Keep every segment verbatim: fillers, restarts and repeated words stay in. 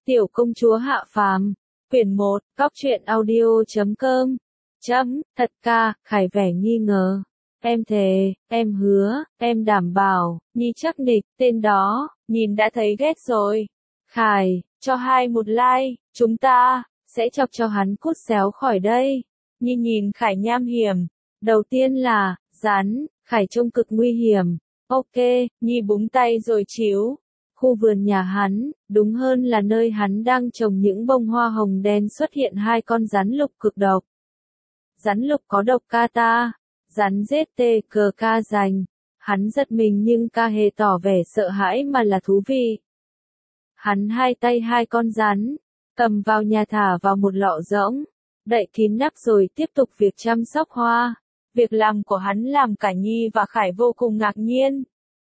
Tiểu công chúa hạ phàm, quyển một, góc truyện audio chấm com. Chấm, thật ca, Khải vẻ nghi ngờ. Em thề, em hứa, em đảm bảo, Nhi chắc nịch, tên đó, nhìn đã thấy ghét rồi. Khải, cho hai một like, chúng ta, sẽ chọc cho hắn cút xéo khỏi đây. Nhi nhìn Khải nham hiểm. Đầu tiên là, rắn, Khải trông cực nguy hiểm. Ok, Nhi búng tay rồi chiếu. Khu vườn nhà hắn, đúng hơn là nơi hắn đang trồng những bông hoa hồng đen xuất hiện hai con rắn lục cực độc. Rắn lục có độc kata, rắn giết tê cờ ca dành. Hắn giật mình nhưng ca hề tỏ vẻ sợ hãi mà là thú vị. Hắn hai tay hai con rắn, cầm vào nhà thả vào một lọ rỗng, đậy kín nắp rồi tiếp tục việc chăm sóc hoa. Việc làm của hắn làm cả Nhi và Khải vô cùng ngạc nhiên.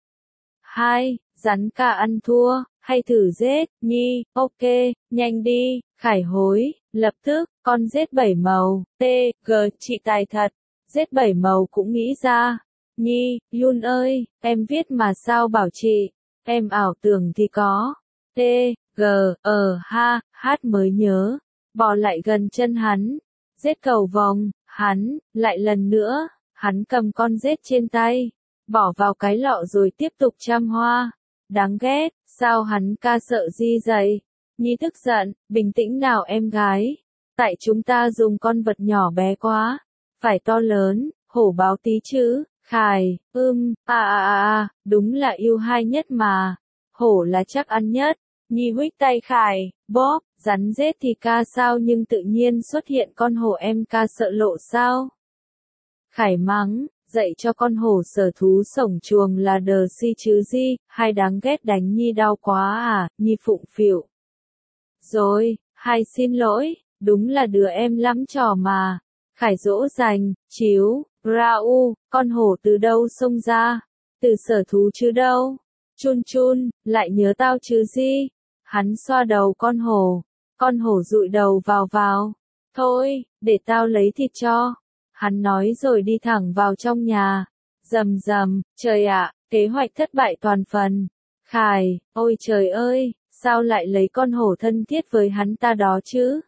Hai, rắn ca ăn thua, hay thử giết, Nhi, ok, nhanh đi, Khải hối, lập tức, con giết bảy màu, t, g, chị tài thật, giết bảy màu cũng nghĩ ra. Nhi, Yun ơi, em viết mà sao bảo chị, em ảo tưởng thì có, t, g, ờ, ha, hát mới nhớ, bò lại gần chân hắn, giết cầu vòng, hắn, lại lần nữa, hắn cầm con giết trên tay, bỏ vào cái lọ rồi tiếp tục chăm hoa. Đáng ghét, sao hắn ca sợ gì vậy? Nhi tức giận, bình tĩnh nào em gái. Tại chúng ta dùng con vật nhỏ bé quá. Phải to lớn, hổ báo tí chứ. Khải, ưm, à à à à, đúng là yêu hai nhất mà. Hổ là chắc ăn nhất. Nhi huých tay Khải, bóp, rắn rết thì ca sao nhưng tự nhiên xuất hiện con hổ em ca sợ lộ sao? Khải mắng. Dạy cho con hổ sở thú sổng chuồng là đờ si chứ gì, hay đáng ghét đánh Nhi đau quá à, Nhi phụng phịu. Rồi, hai xin lỗi, đúng là đứa em lắm trò mà. Khải dỗ dành, chiếu, rau, con hổ từ đâu xông ra? Từ sở thú chứ đâu? Chun chun, lại nhớ tao chứ gì? Hắn xoa đầu con hổ, con hổ dụi đầu vào vào. Thôi, để tao lấy thịt cho. Hắn nói rồi đi thẳng vào trong nhà. Rầm rầm, trời ạ, kế hoạch thất bại toàn phần. Khải, ôi trời ơi, sao lại lấy con hổ thân thiết với hắn ta đó chứ?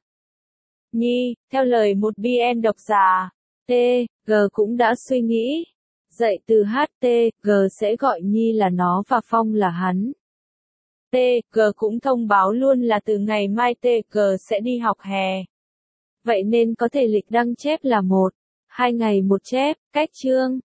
Nhi, theo lời một bê en độc giả, T, G cũng đã suy nghĩ. Dạy từ hát tê, G sẽ gọi Nhi là nó và Phong là hắn. T, G cũng thông báo luôn là từ ngày mai T, G sẽ đi học hè. Vậy nên có thể lịch đăng chép là một. Hai ngày một chép, cách chương.